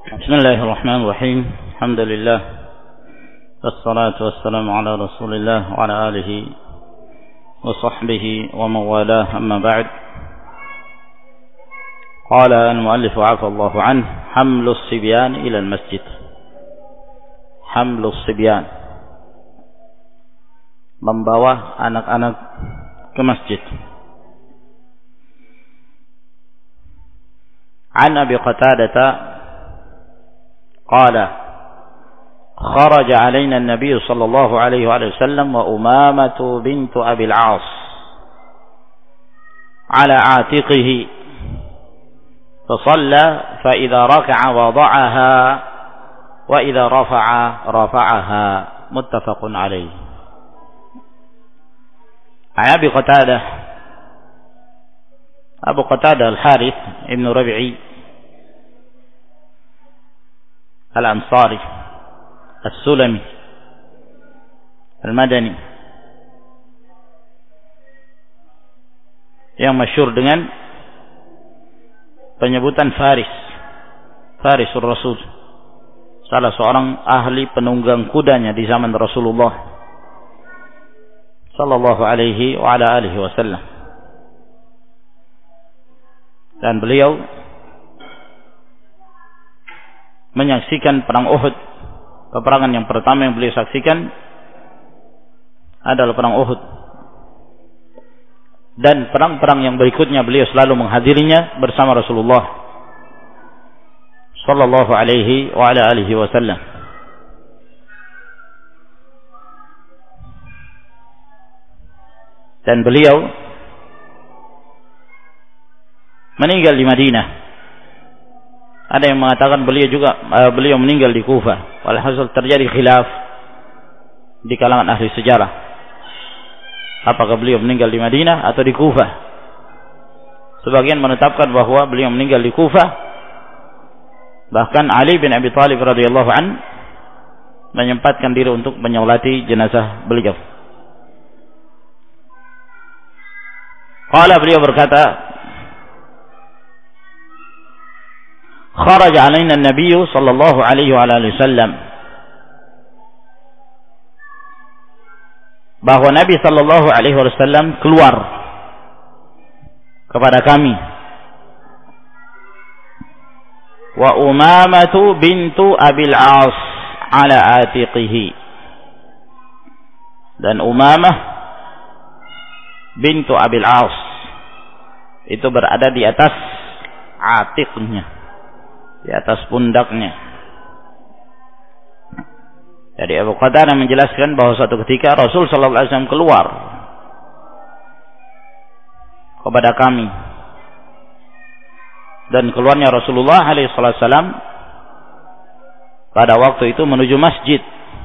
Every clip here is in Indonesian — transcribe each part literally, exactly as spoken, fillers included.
بسم الله الرحمن الرحيم. الحمد لله والصلاة والسلام على رسول الله وعلى آله وصحبه ومن والاه. أما بعد، قال المؤلف عفى الله عنه: حمل الصبيان إلى المسجد. حمل الصبيان, membawa anak-anak ke masjid. An Abi Qatadah قال: خرج علينا النبي صلى الله عليه وسلم وأمامة بنت أبي العاص على عاتقه فصلى فإذا ركع وضعها وإذا رفع رفعها. متفق عليه. عن أبي قتادة أبو قتادة الحارث ابن ربيعي Al-Ansari As-Sulami Al-Madani, yang masyhur dengan penyebutan Faris Farisul Rasul, salah seorang ahli penunggang kudanya di zaman Rasulullah sallallahu alaihi wa ala alihi wasallam. Dan beliau menyaksikan perang Uhud. Peperangan yang pertama yang beliau saksikan adalah perang Uhud, dan perang-perang yang berikutnya beliau selalu menghadirinya bersama Rasulullah sallallahu alaihi wa ala alihi wasallam. Dan beliau meninggal di Madinah. Ada yang mengatakan beliau juga uh, beliau meninggal di Kufah. Walhasil terjadi khilaf di kalangan ahli sejarah, apakah beliau meninggal di Madinah atau di Kufah. Sebagian menetapkan bahwa beliau meninggal di Kufah. Bahkan Ali bin Abi Thalib radhiyallahu an menyempatkan diri untuk menyolati jenazah beliau. Qala, beliau berkata, خرج علينا النبي صلى الله عليه وعلى آله وسلم, bahwa Nabi sallallahu alaihi wasallam keluar kepada kami. Wa Umamatu bintu Abil As ala atiqihi, dan Umamah bintu Abil As itu berada di atas atiqnya, di atas pundaknya. Jadi Abu Qatadah menjelaskan bahwa suatu ketika Rasul sallallahu alaihi wasallam keluar kepada kami, dan keluarnya Rasulullah alaihi wasallam pada waktu itu menuju masjid,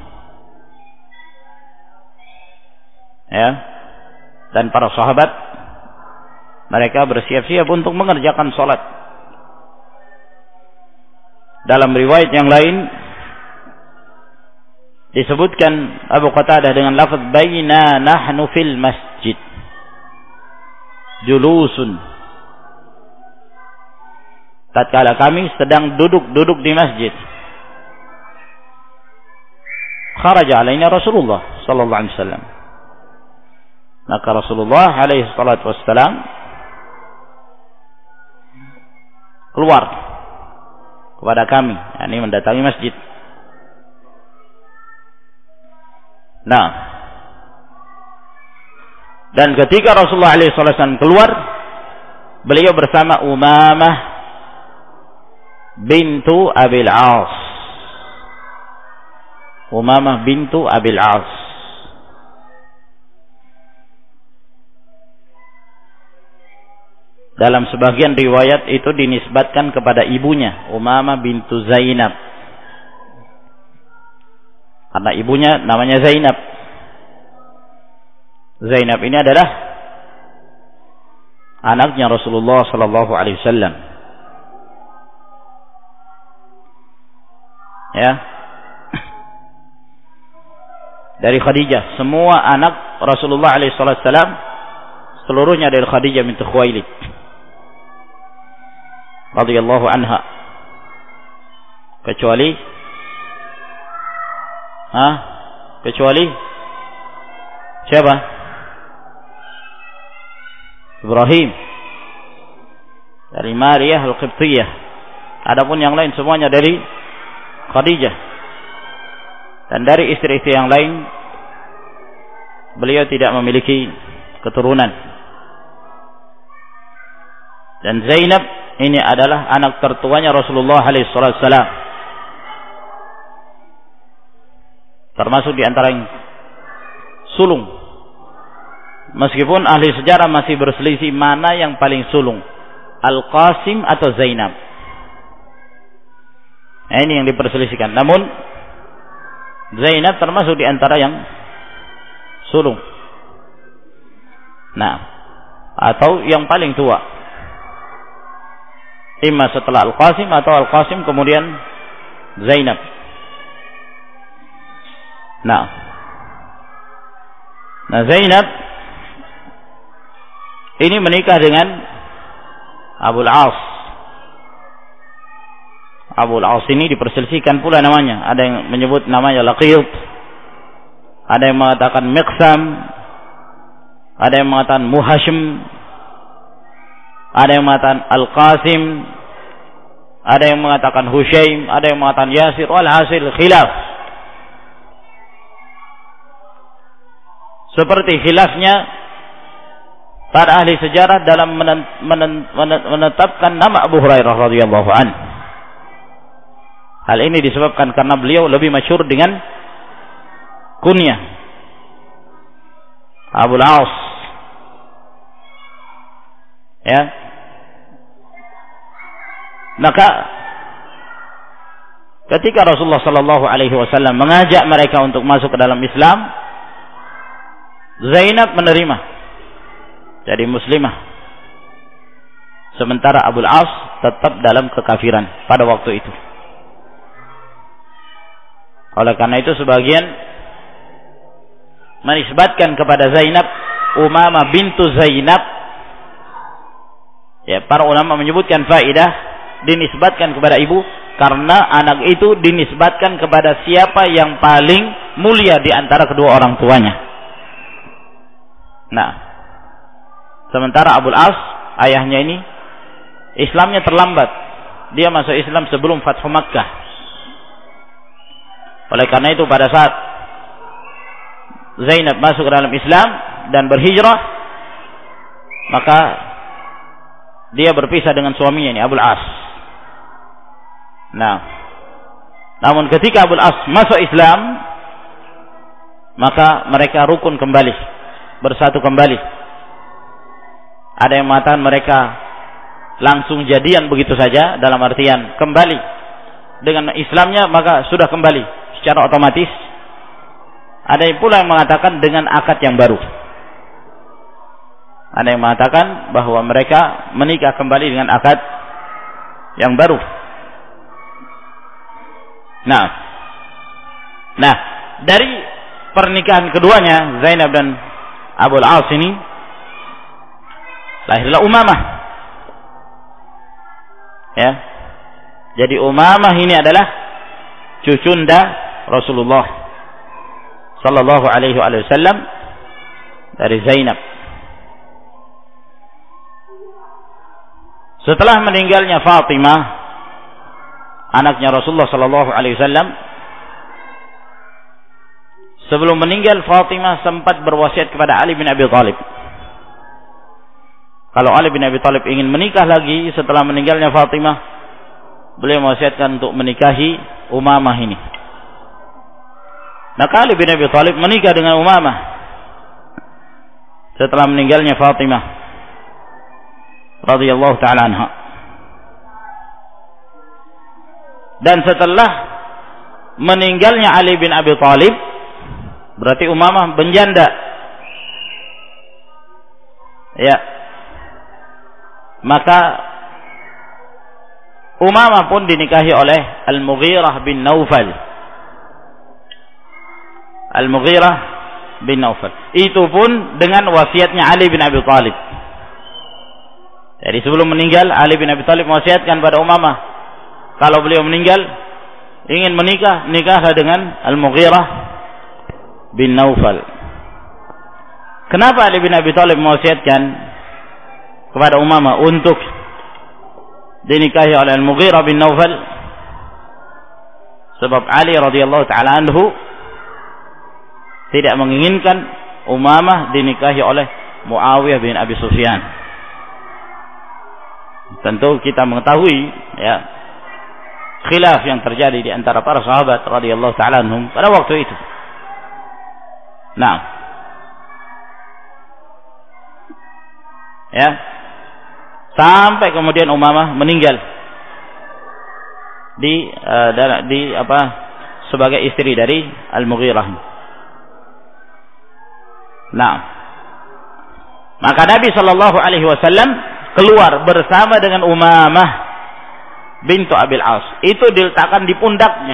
ya, dan para sahabat mereka bersiap-siap untuk mengerjakan salat. Dalam riwayat yang lain disebutkan Abu Qatadah dengan lafaz baina nahnu fil masjid julusun, tatkala kami sedang duduk-duduk di masjid. Kharaja alaina Rasulullah sallallahu alaihi wasallam, maka Rasulullah alaihi salatu wassalam keluar kepada kami, yakni mendatangi masjid. Nah, dan ketika Rasulullah alaihi wasallam keluar, beliau bersama Umamah bintu Abil As. Umamah bintu Abil As. Dalam sebagian riwayat itu dinisbatkan kepada ibunya, Umamah bintu Zainab, karena ibunya namanya Zainab. Zainab ini adalah anaknya Rasulullah sallallahu alaihi wasallam. Ya. Dari Khadijah, semua anak Rasulullah alaihi wasallam seluruhnya dari Khadijah binti Khuwailid radhiyallahu anha. kecuali Hah? Kecuali siapa? Ibrahim dari Maria Al-Qibtiyah. Adapun yang lain semuanya dari Khadijah. Dan dari istri-istri yang lain beliau tidak memiliki keturunan. Dan Zainab ini adalah anak tertuanya Rasulullah alaihi wasallam. Termasuk di antara yang sulung. Meskipun ahli sejarah masih berselisih mana yang paling sulung, Al-Qasim atau Zainab. Nah, ini yang diperselisihkan. Namun Zainab termasuk di antara yang sulung. Nah, atau yang paling tua. Imma setelah Al-Qasim atau Al-Qasim kemudian Zainab. Nah, nah Zainab ini menikah dengan Abul As. Abul As ini diperselisihkan pula namanya. Ada yang menyebut namanya Laqit, ada yang mengatakan Miqsam, ada yang mengatakan Muhashim, ada yang mengatakan Al-Qasim, ada yang mengatakan Hushaim, ada yang mengatakan Yasir. Walhasil khilaf. Seperti khilafnya para ahli sejarah dalam menetapkan nama Abu Hurairah radhiyallahu anhu. Hal ini disebabkan karena beliau lebih masyhur dengan kunyah Abul As. Ya. Maka ketika Rasulullah sallallahu alaihi wasallam mengajak mereka untuk masuk ke dalam Islam, Zainab menerima jadi muslimah. Sementara Abul As tetap dalam kekafiran pada waktu itu. Oleh karena itu sebagian menisbatkan kepada Zainab Umamah bintu Zainab. Ya, para ulama menyebutkan faidah dinisbatkan kepada ibu karena anak itu dinisbatkan kepada siapa yang paling mulia di antara kedua orang tuanya. Nah, sementara Abul As, ayahnya ini Islamnya terlambat. Dia masuk Islam sebelum Fathu Makkah. Oleh karena itu pada saat Zainab masuk ke dalam Islam dan berhijrah, maka dia berpisah dengan suaminya ini Abul As. Nah, namun ketika Abul As masuk Islam, maka mereka rukun kembali, bersatu kembali. Ada yang mengatakan mereka langsung jadian begitu saja, dalam artian kembali dengan Islamnya maka sudah kembali secara otomatis. Ada yang pula yang mengatakan dengan akad yang baru. Ada yang mengatakan bahwa mereka menikah kembali dengan akad yang baru. Nah, nah dari pernikahan keduanya Zainab dan Abul As ini lahirlah Umamah. Ya. Jadi Umamah ini adalah cucunda Rasulullah sallallahu alaihi wasallam dari Zainab. Setelah meninggalnya Fatimah, anaknya Rasulullah sallallahu alaihi wasallam, sebelum meninggal Fatimah sempat berwasiat kepada Ali bin Abi Thalib. Kalau Ali bin Abi Thalib ingin menikah lagi setelah meninggalnya Fatimah, beliau mewasiatkan untuk menikahi Umamah ini. Maka Ali bin Abi Thalib menikah dengan Umamah setelah meninggalnya Fatimah radhiyallahu taala anha. Dan setelah meninggalnya Ali bin Abi Thalib, berarti Umamah menjanda. Ya. Maka Umamah pun dinikahi oleh Al-Mughirah bin Naufal. Al-Mughirah bin Naufal. Itu pun dengan wasiatnya Ali bin Abi Thalib. Jadi sebelum meninggal Ali bin Abi Thalib mewasiatkan pada Umamah, kalau beliau meninggal ingin menikah, nikahlah dengan Al-Mughirah bin Naufal. Kenapa Ali bin Abi Thalib mewasiatkan kepada Umamah untuk dinikahi oleh Al-Mughirah bin Naufal? Sebab Ali radhiyallahu taala anhu tidak menginginkan Umamah dinikahi oleh Muawiyah bin Abi Sufyan. Tentu kita mengetahui ya khilaf yang terjadi di antara para sahabat radhiyallahu taala anhum pada waktu itu. Nah, ya, sampai kemudian Umamah meninggal di uh, di apa sebagai istri dari Al-Mughirah. Nah, maka Nabi sallallahu alaihi wasallam keluar bersama dengan Umamah bintu Abil As. Itu diletakkan di pundaknya.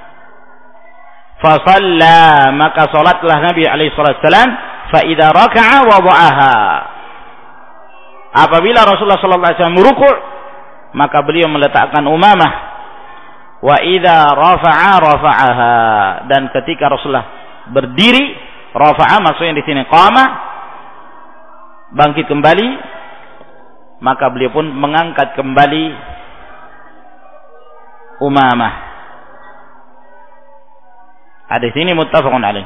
Fa shalla, maka salatlah Nabi alaihi wasallam, fa idza raka'a wada'aha. Apabila Rasulullah sallallahu alaihi wasallam rukuk, maka beliau meletakkan Umamah. Wa idza rafa'a rafa'aha, dan ketika Rasulullah berdiri, rafa'a maksudnya di sini qama, bangkit kembali, maka beliau pun mengangkat kembali Umamah. Hadis ini muttafaqun alaih.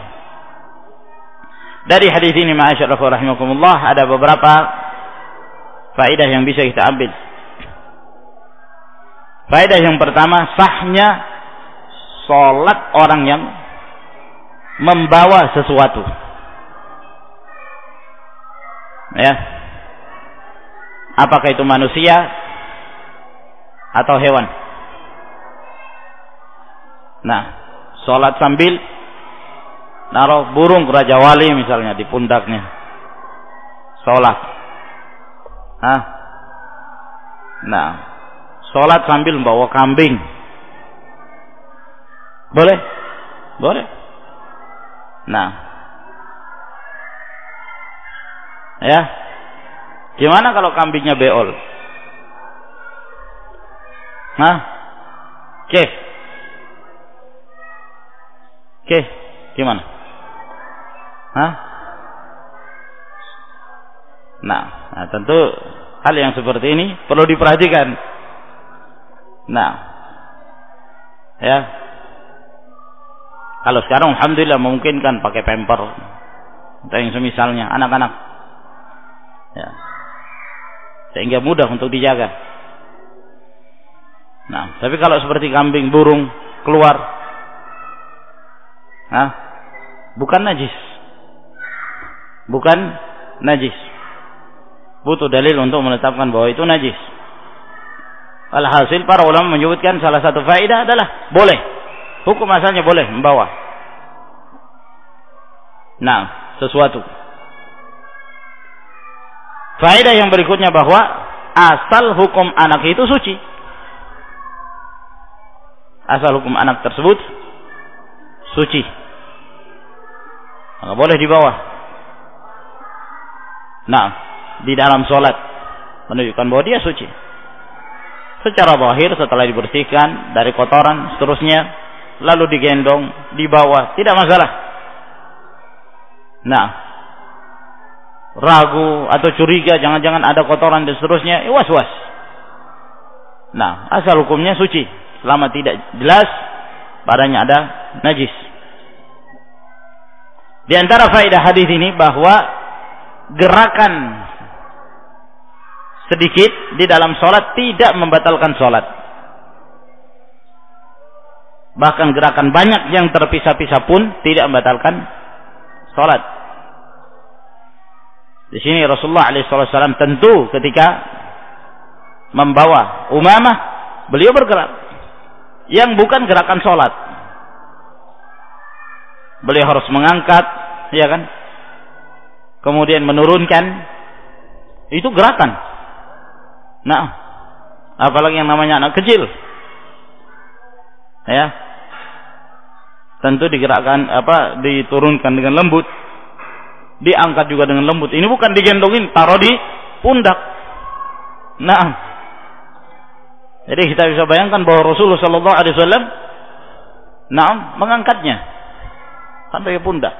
Dari hadis ini ma'asyiral rahimakumullah ada beberapa faedah yang bisa kita ambil. Faedah yang pertama, sahnya salat orang yang membawa sesuatu. Ya. Apakah itu manusia atau hewan? Nah, salat sambil naruh burung Raja Wali misalnya di pundaknya. Salat. Hah? Nah, salat sambil membawa kambing. Boleh? Boleh. Nah. Ya. Gimana kalau kambingnya beol? Hah? Oke. Oke, gimana? Hah? Nah, nah, tentu hal yang seperti ini perlu diperhatikan. Nah, ya. Kalau sekarang alhamdulillah memungkinkan pakai pamper atau yang semisalnya anak-anak. Ya. Sehingga mudah untuk dijaga. Nah, tapi kalau seperti kambing, burung keluar, nah, bukan najis, bukan najis. Butuh dalil untuk menetapkan bahwa itu najis. Alhasil para ulama menyebutkan salah satu faedah adalah boleh, hukum asalnya boleh membawa. Nah, sesuatu. Faedah yang berikutnya bahwa asal hukum anak itu suci. Asal hukum anak tersebut suci. Maka boleh dibawa. Nah, di dalam sholat menunjukkan bahwa dia suci. Secara zahir setelah dibersihkan dari kotoran seterusnya, lalu digendong, dibawa, tidak masalah. Nah, ragu atau curiga jangan-jangan ada kotoran dan seterusnya, eh, was-was. Nah, asal hukumnya suci selama tidak jelas padanya ada najis. Di antara faedah hadis ini bahwa gerakan sedikit di dalam sholat tidak membatalkan sholat. Bahkan gerakan banyak yang terpisah-pisah pun tidak membatalkan sholat. Di sini Rasulullah alaihi wasallam tentu ketika membawa Umamah, beliau bergerak yang bukan gerakan sholat. Beliau harus mengangkat, ya kan? Kemudian menurunkan, itu gerakan. Nah, apalagi yang namanya anak kecil, ya, tentu digerakkan apa, diturunkan dengan lembut, diangkat juga dengan lembut. Ini bukan digendongin, taruh di pundak. Nah, jadi kita bisa bayangkan bahwa Rasulullah Shallallahu Alaihi Wasallam Nah, mengangkatnya sampai ke pundak.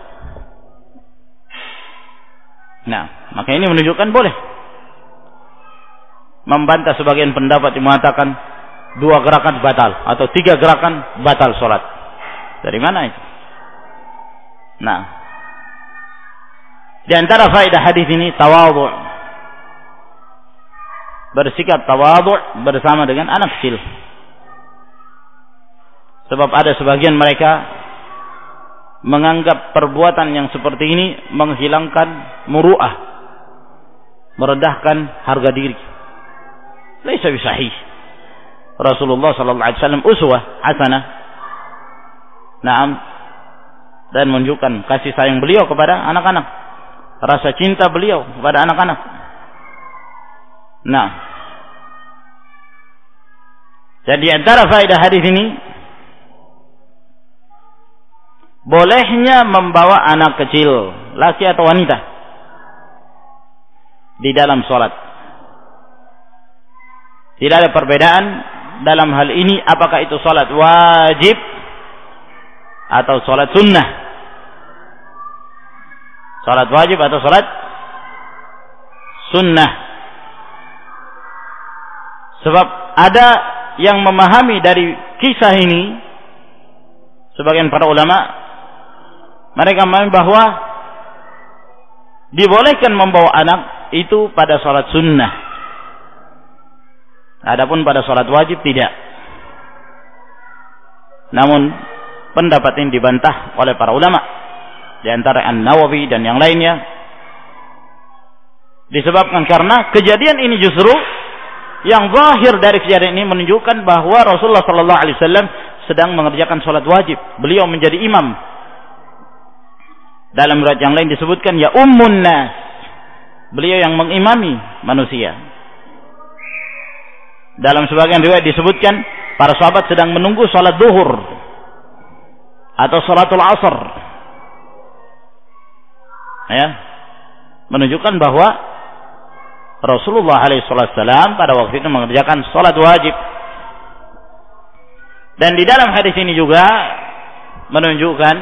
Nah, maka ini menunjukkan boleh membantah sebagian pendapat yang mengatakan dua gerakan batal atau tiga gerakan batal sholat. Dari mana itu? Nah, di antara faedah hadis ini tawadhu, bersikap tawadhu bersama dengan anak kecil. Sebab ada sebagian mereka menganggap perbuatan yang seperti ini menghilangkan muru'ah, merendahkan harga diri. Laisa bisahih. Rasulullah sallallahu alaihi wasallam uswah hasanah. Naam. Dan menunjukkan kasih sayang beliau kepada anak-anak, rasa cinta beliau kepada anak-anak. Nah, jadi antara faedah hadis ini bolehnya membawa anak kecil, laki atau wanita, di dalam sholat. Tidak ada perbedaan dalam hal ini apakah itu sholat wajib atau sholat sunnah. Sholat wajib atau sholat sunnah. Sebab ada yang memahami dari kisah ini, sebagian para ulama, mereka memahami bahwa dibolehkan membawa anak itu pada sholat sunnah. Adapun pada sholat wajib tidak. Namun pendapat ini dibantah oleh para ulama, di antara An-Nawawi dan yang lainnya, disebabkan karena kejadian ini justru yang zahir dari kejadian ini menunjukkan bahwa Rasulullah sallallahu alaihi wasallam sedang mengerjakan sholat wajib. Beliau menjadi imam. Dalam riwayat yang lain disebutkan ya ummun nas, beliau yang mengimami manusia. Dalam sebagian riwayat disebutkan para sahabat sedang menunggu sholat duhur atau sholatul asar, ya, menunjukkan bahwa Rasulullah alaihi wasallam pada waktu itu mengerjakan sholat wajib. Dan di dalam hadis ini juga menunjukkan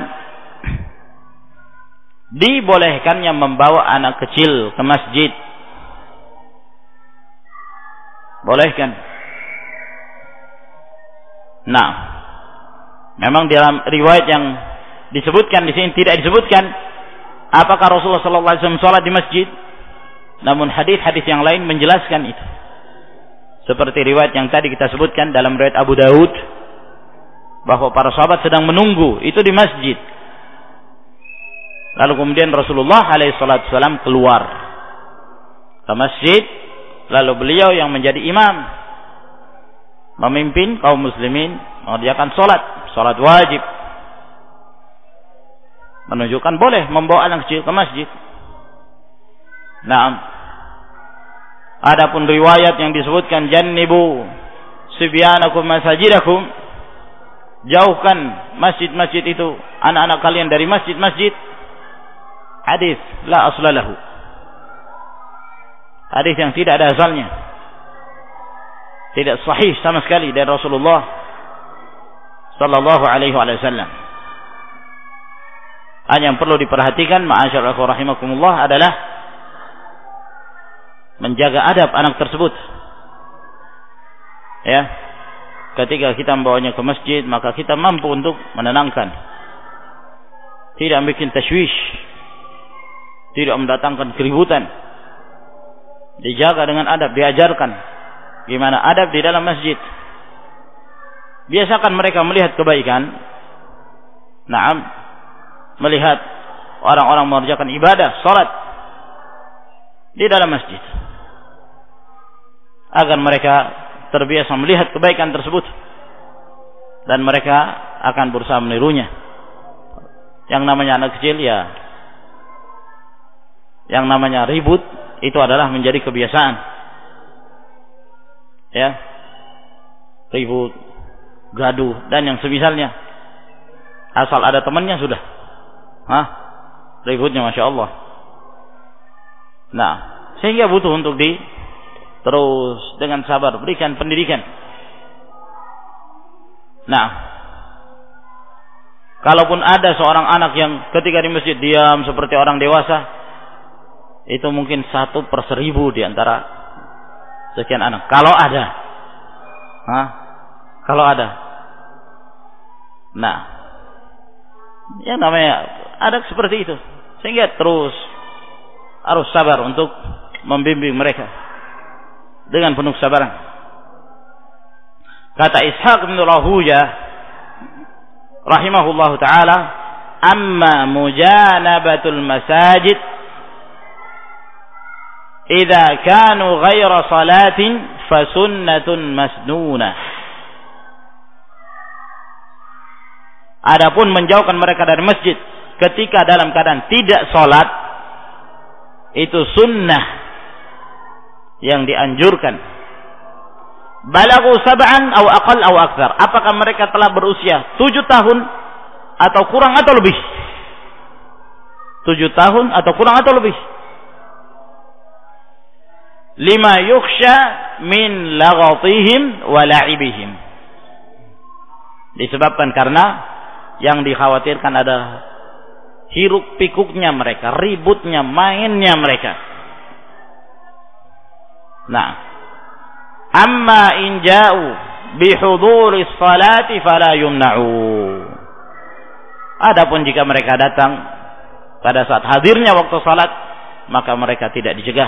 dibolehkannya membawa anak kecil ke masjid. Bolehkan. Nah, memang dalam riwayat yang disebutkan di sini tidak disebutkan apakah Rasulullah sallallahu alaihi wasallam sholat di masjid. Namun hadis-hadis yang lain menjelaskan itu. Seperti riwayat yang tadi kita sebutkan dalam riwayat Abu Daud, bahwa para sahabat sedang menunggu itu di masjid. Lalu kemudian Rasulullah alaihi wasallam keluar ke masjid. Lalu beliau yang menjadi imam, memimpin kaum muslimin mengerjakan sholat, sholat wajib. Menunjukkan boleh membawa anak kecil ke masjid. Nah, adapun riwayat yang disebutkan jannibu sibyanakum masajidakum, jauhkan masjid-masjid itu, anak-anak kalian dari masjid-masjid. Hadis la asla lahu. Hadis yang tidak ada asalnya, tidak sahih sama sekali dari Rasulullah sallallahu alaihi wasallam. Hanya yang perlu diperhatikan ma'asyiral rahimakumullah adalah menjaga adab anak tersebut. Ya, ketika kita membawanya ke masjid, maka kita mampu untuk menenangkan, tidak bikin tashwish, tidak mendatangkan keributan. Dijaga dengan adab, diajarkan gimana adab di dalam masjid. Biasakan mereka melihat kebaikan. Naam, melihat orang-orang mengerjakan ibadah, salat di dalam masjid, agar mereka terbiasa melihat kebaikan tersebut dan mereka akan berusaha menirunya. Yang namanya anak kecil, ya, yang namanya ribut itu adalah menjadi kebiasaan. Ya, ribut, gaduh dan yang semisalnya. Asal ada temannya sudah, hah, ributnya masya Allah. Nah, sehingga butuh untuk di terus dengan sabar berikan pendidikan. Nah, Kalaupun ada seorang anak yang ketika di masjid diam seperti orang dewasa, itu mungkin satu per seribu di antara sekian anak. Kalau ada. Hah? Kalau ada. Nah, ya namanya ada seperti itu. Sehingga terus harus sabar untuk membimbing mereka dengan penuh kesabaran. Kata Ishaq bin Rahuya rahimahullahu taala, amma mujanabatul masajid idza kanu ghaira salatin fasunnatun masnunah. Adapun menjauhkan mereka dari masjid ketika dalam keadaan tidak salat, itu sunnah yang dianjurkan. Balagu sab'an aw aqal aw aktsar. Apakah mereka telah berusia tujuh tahun atau kurang atau lebih? tujuh tahun atau kurang atau lebih. Lima yukhsha min laghatihim wa la'ibihim. Disebabkan karena yang dikhawatirkan ada hiruk pikuknya mereka, ributnya, mainnya mereka. Nah, amma in ja'u bihuduri sholati fala yumna'u. Adapun jika mereka datang pada saat hadirnya waktu salat, maka mereka tidak dicegah,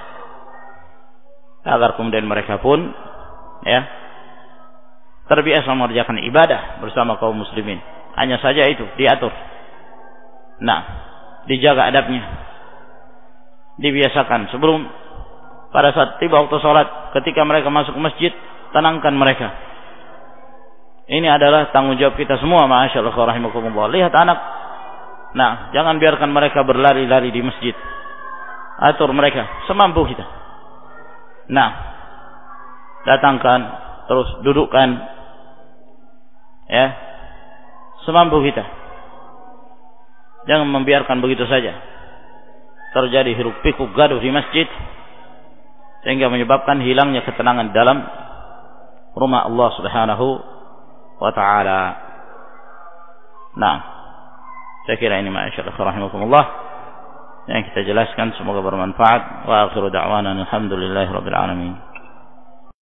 agar kemudian mereka pun ya terbiasa mengerjakan ibadah bersama kaum muslimin. Hanya saja itu diatur. Nah, dijaga adabnya, dibiasakan sebelum pada saat tiba waktu sholat, ketika mereka masuk ke masjid, tenangkan mereka. Ini adalah tanggung jawab kita semua, ma'asyallah rahimakumullah. Lihat anak, nah, jangan biarkan mereka berlari-lari di masjid. Atur mereka semampu kita. Nah, datangkan, terus dudukkan, ya, semampu kita. Jangan membiarkan begitu saja terjadi hiruk pikuk gaduh di masjid, sehingga menyebabkan hilangnya ketenangan dalam rumah Allah Subhanahu wa ta'ala. Nah, saya kira ini ma'asyarah rahimakumullah yang kita jelaskan, semoga bermanfaat. Wa akhiru da'wana alhamdulillahi rabbil alamin.